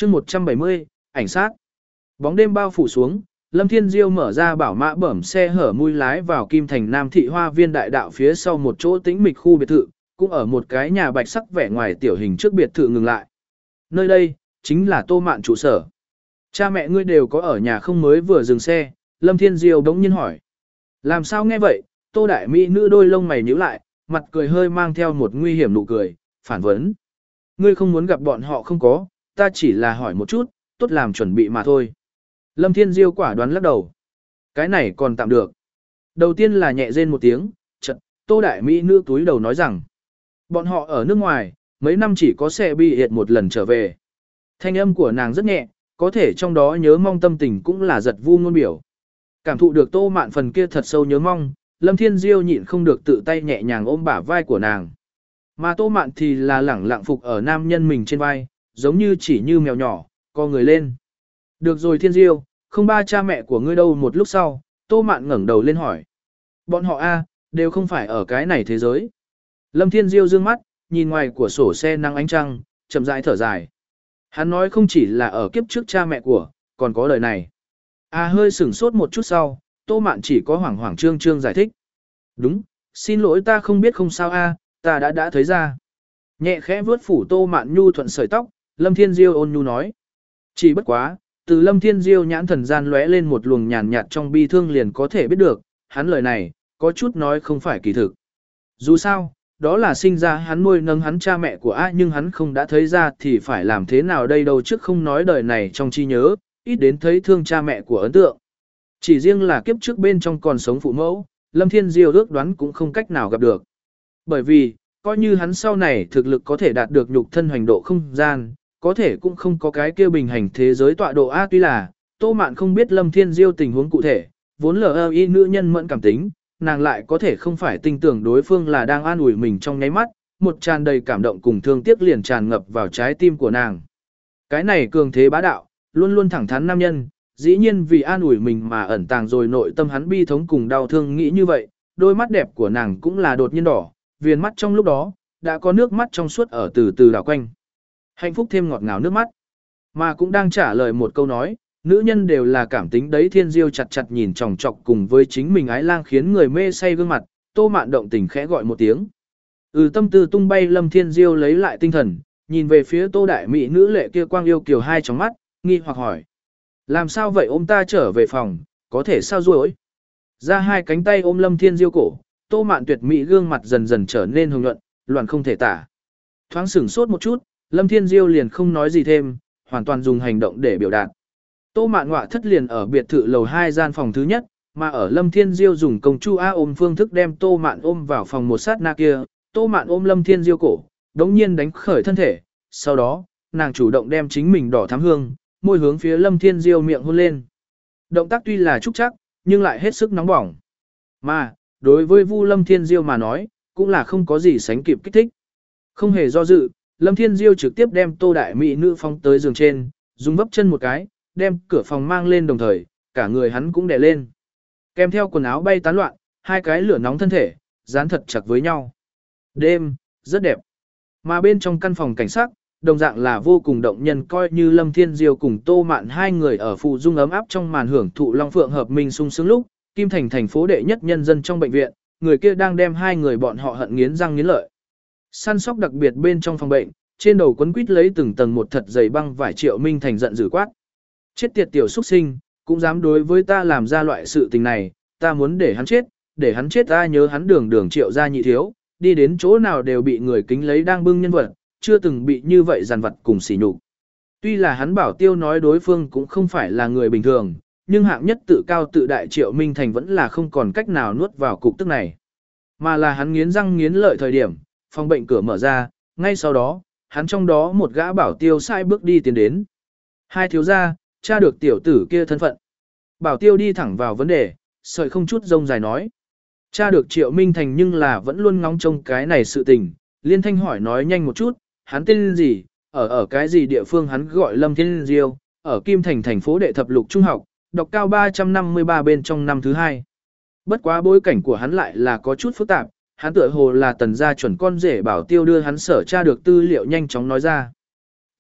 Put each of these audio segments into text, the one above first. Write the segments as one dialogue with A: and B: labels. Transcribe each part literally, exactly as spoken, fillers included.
A: chương một trăm bảy mươi, ảnh sát. Bóng đêm bao phủ xuống, Lâm Thiên Diêu mở ra bảo mã bẩm xe hở mui lái vào Kim Thành Nam thị hoa viên đại đạo phía sau một chỗ tĩnh mịch khu biệt thự, cũng ở một cái nhà bạch sắc vẻ ngoài tiểu hình trước biệt thự ngừng lại. Nơi đây, chính là Tô Mạn trụ sở. Cha mẹ ngươi đều có ở nhà không mới vừa dừng xe, Lâm Thiên Diêu bỗng nhiên hỏi. Làm sao nghe vậy, Tô Đại Mỹ nữ đôi lông mày nhíu lại, mặt cười hơi mang theo một nguy hiểm nụ cười, phản vấn. Ngươi không muốn gặp bọn họ không có, ta chỉ là hỏi một chút, tốt làm chuẩn bị mà thôi. Lâm Thiên Diêu quả đoán lắc đầu. Cái này còn tạm được. Đầu tiên là nhẹ rên một tiếng, chợt Tô Đại Mỹ nữ túi đầu nói rằng. Bọn họ ở nước ngoài, mấy năm chỉ có xe bị hiệt một lần trở về. Thanh âm của nàng rất nhẹ, có thể trong đó nhớ mong tâm tình cũng là giật vu ngôn biểu. Cảm thụ được Tô Mạn phần kia thật sâu nhớ mong, Lâm Thiên Diêu nhịn không được tự tay nhẹ nhàng ôm bả vai của nàng. Mà Tô Mạn thì là lẳng lặng phục ở nam nhân mình trên vai, giống như chỉ như mèo nhỏ, co người lên. Được rồi Thiên Diêu, không ba cha mẹ của ngươi đâu. Một lúc sau, Tô Mạn ngẩng đầu lên hỏi. Bọn họ a đều không phải ở cái này thế giới. Lâm Thiên Diêu dương mắt, nhìn ngoài của sổ xe nắng ánh trăng, chậm rãi thở dài. Hắn nói không chỉ là ở kiếp trước cha mẹ của, còn có lời này. A hơi sửng sốt một chút sau, Tô Mạn chỉ có hoảng hoảng trương trương giải thích. Đúng, xin lỗi ta không biết không sao a, ta đã đã thấy ra. Nhẹ khẽ vuốt phủ Tô Mạn nhu thuận sợi tóc, Lâm Thiên Diêu ôn nhu nói. Chỉ bất quá, từ Lâm Thiên Diêu nhãn thần gian lóe lên một luồng nhàn nhạt trong bi thương liền có thể biết được, hắn lời này, có chút nói không phải kỳ thực. Dù sao, đó là sinh ra hắn nuôi nấng hắn cha mẹ của A nhưng hắn không đã thấy ra thì phải làm thế nào đây đâu trước không nói đời này trong trí nhớ, ít đến thấy thương cha mẹ của ấn tượng. Chỉ riêng là kiếp trước bên trong còn sống phụ mẫu, Lâm Thiên Diêu ước đoán cũng không cách nào gặp được. Bởi vì, coi như hắn sau này thực lực có thể đạt được nhục thân hoành độ không gian, có thể cũng không có cái kia bình hành thế giới tọa độ A tuy là, Tô Mạn không biết Lâm Thiên Diêu tình huống cụ thể, vốn lờ y nữ nhân mẫn cảm tính, nàng lại có thể không phải tin tưởng đối phương là đang an ủi mình trong nháy mắt, một tràn đầy cảm động cùng thương tiếc liền tràn ngập vào trái tim của nàng. Cái này cường thế bá đạo, luôn luôn thẳng thắn nam nhân, dĩ nhiên vì an ủi mình mà ẩn tàng rồi nội tâm hắn bi thống cùng đau thương nghĩ như vậy, đôi mắt đẹp của nàng cũng là đột nhiên đỏ, viền mắt trong lúc đó, đã có nước mắt trong suốt ở từ từ đảo quanh. Hạnh phúc thêm ngọt ngào nước mắt. Mà cũng đang trả lời một câu nói, nữ nhân đều là cảm tính đấy. Thiên Diêu chặt chặt nhìn chòng chọc cùng với chính mình ái lang khiến người mê say gương mặt, Tô Mạn động tình khẽ gọi một tiếng. Ừ tâm tư tung bay Lâm Thiên Diêu lấy lại tinh thần, nhìn về phía Tô Đại Mỹ nữ lệ kia quang yêu kiều hai tròng mắt, nghi hoặc hỏi. Làm sao vậy ôm ta trở về phòng, có thể sao rồi? Ra hai cánh tay ôm Lâm Thiên Diêu cổ, Tô Mạn tuyệt mỹ gương mặt dần dần trở nên hồng nhuận, loạn không thể tả. Thoáng sửng sốt một chút, Lâm Thiên Diêu liền không nói gì thêm, hoàn toàn dùng hành động để biểu đạt. Tô Mạn ngọa thất liền ở biệt thự lầu hai gian phòng thứ nhất, mà ở Lâm Thiên Diêu dùng công chu A ôm phương thức đem Tô Mạn ôm vào phòng một sát na kia, Tô Mạn ôm Lâm Thiên Diêu cổ, đống nhiên đánh khởi thân thể, sau đó, nàng chủ động đem chính mình đỏ thắm hương, môi hướng phía Lâm Thiên Diêu miệng hôn lên. Động tác tuy là trúc chắc, nhưng lại hết sức nóng bỏng. Mà, đối với Vu Lâm Thiên Diêu mà nói, cũng là không có gì sánh kịp kích thích. Không hề do dự, Lâm Thiên Diêu trực tiếp đem Tô Đại Mỹ nữ phóng tới giường trên, dùng vấp chân một cái, đem cửa phòng mang lên đồng thời, cả người hắn cũng đè lên. Kèm theo quần áo bay tán loạn, hai cái lửa nóng thân thể, dán thật chặt với nhau. Đêm, rất đẹp. Mà bên trong căn phòng cảnh sát, đồng dạng là vô cùng động nhân coi như Lâm Thiên Diêu cùng Tô Mạn hai người ở phụ dung ấm áp trong màn hưởng thụ Long Phượng hợp minh sung sướng lúc, Kim Thành thành phố đệ nhất nhân dân trong bệnh viện, người kia đang đem hai người bọn họ hận nghiến răng nghiến lợi. Săn sóc đặc biệt bên trong phòng bệnh, trên đầu quấn quýt lấy từng tầng một thật dày băng vải Triệu Minh Thành giận dữ quát. Chết tiệt tiểu xuất sinh, cũng dám đối với ta làm ra loại sự tình này, ta muốn để hắn chết, để hắn chết ta nhớ hắn đường đường Triệu gia nhị thiếu, đi đến chỗ nào đều bị người kính lấy đang bưng nhân vật, chưa từng bị như vậy giàn vật cùng sỉ nhục. Tuy là hắn bảo tiêu nói đối phương cũng không phải là người bình thường, nhưng hạng nhất tự cao tự đại Triệu Minh Thành vẫn là không còn cách nào nuốt vào cục tức này. Mà là hắn nghiến răng nghiến lợi thời điểm, phòng bệnh cửa mở ra, ngay sau đó, hắn trong đó một gã bảo tiêu sai bước đi tiến đến. Hai thiếu gia, tra được tiểu tử kia thân phận. Bảo tiêu đi thẳng vào vấn đề, sợi không chút rông dài nói. Tra được Triệu Minh Thành nhưng là vẫn luôn ngóng trông cái này sự tình, liên thanh hỏi nói nhanh một chút, hắn tên gì, ở ở cái gì địa phương hắn gọi Lâm Thiên Diêu, ở Kim Thành thành phố đệ thập lục trung học, đọc cao ba trăm năm mươi ba bên trong năm thứ hai. Bất quá bối cảnh của hắn lại là có chút phức tạp, hắn tựa hồ là tần gia chuẩn con rể bảo tiêu đưa hắn sở tra được tư liệu nhanh chóng nói ra.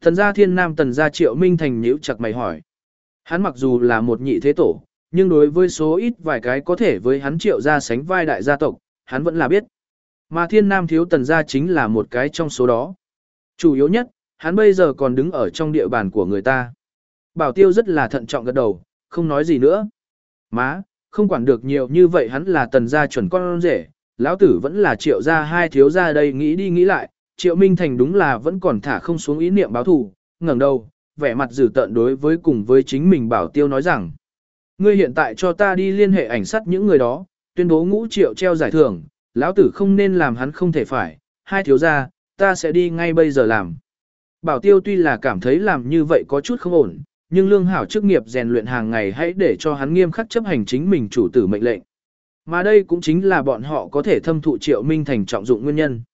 A: Tần gia Thiên Nam Tần gia Triệu Minh Thành nhíu chặt mày hỏi. Hắn mặc dù là một nhị thế tổ, nhưng đối với số ít vài cái có thể với hắn Triệu gia sánh vai đại gia tộc, hắn vẫn là biết. Mà Thiên Nam thiếu Tần gia chính là một cái trong số đó. Chủ yếu nhất, hắn bây giờ còn đứng ở trong địa bàn của người ta. Bảo Tiêu rất là thận trọng gật đầu, không nói gì nữa. Má, không quản được nhiều như vậy, hắn là Tần gia chuẩn con rể, lão tử vẫn là Triệu gia hai thiếu gia đây. Nghĩ đi nghĩ lại, Triệu Minh Thành đúng là vẫn còn thả không xuống ý niệm báo thù, ngẩng đầu, vẻ mặt dữ tợn đối với cùng với chính mình Bảo Tiêu nói rằng: ngươi hiện tại cho ta đi liên hệ ảnh sát những người đó, tuyên bố Ngũ Triệu treo giải thưởng, lão tử không nên làm hắn không thể phải, hai thiếu gia, ta sẽ đi ngay bây giờ làm. Bảo Tiêu tuy là cảm thấy làm như vậy có chút không ổn, nhưng lương hảo chức nghiệp rèn luyện hàng ngày hãy để cho hắn nghiêm khắc chấp hành chính mình chủ tử mệnh lệnh. Mà đây cũng chính là bọn họ có thể thâm thụ Triệu Minh Thành trọng dụng nguyên nhân.